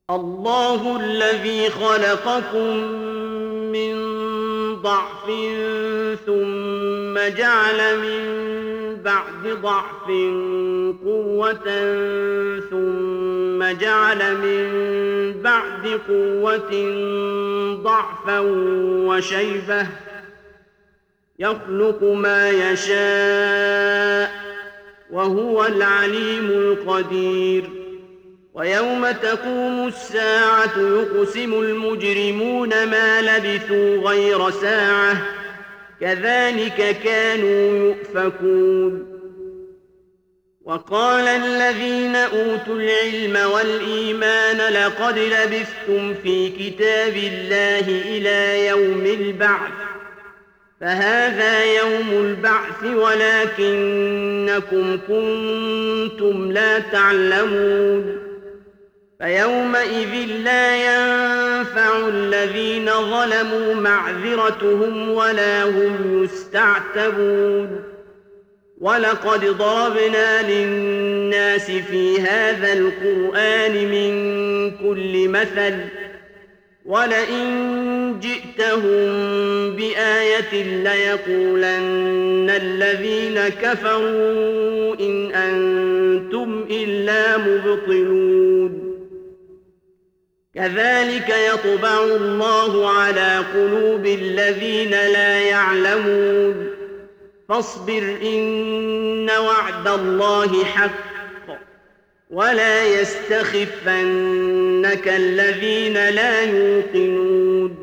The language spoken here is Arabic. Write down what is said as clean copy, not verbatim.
الله الذي خلقكم من ضعف ثم جعل من بعد ضعف قوة ثم جعل من بعد قوة ضعفا وشيبة يخلق ما يشاء وهو العليم القدير ويوم تقوم الساعة يقسم المجرمون ما لبثوا غير ساعة كذلك كانوا يؤفكون وقال الذين أوتوا العلم والإيمان لقد لبثتم في كتاب الله إلى يوم البعث فهذا يوم البعث ولكنكم كنتم لا تعلمون فيومئذ لا ينفع الذين ظلموا معذرتهم ولا هم يستعتبون ولقد ضربنا للناس في هذا القرآن من كل مثل ولئن جئتهم بآية ليقولن الذين كفروا إن أنتم إلا مبطلون كذلك يطبع الله على قلوب الذين لا يعلمون فاصبر إن وعد الله حق ولا يستخفنك الذين لا يوقنون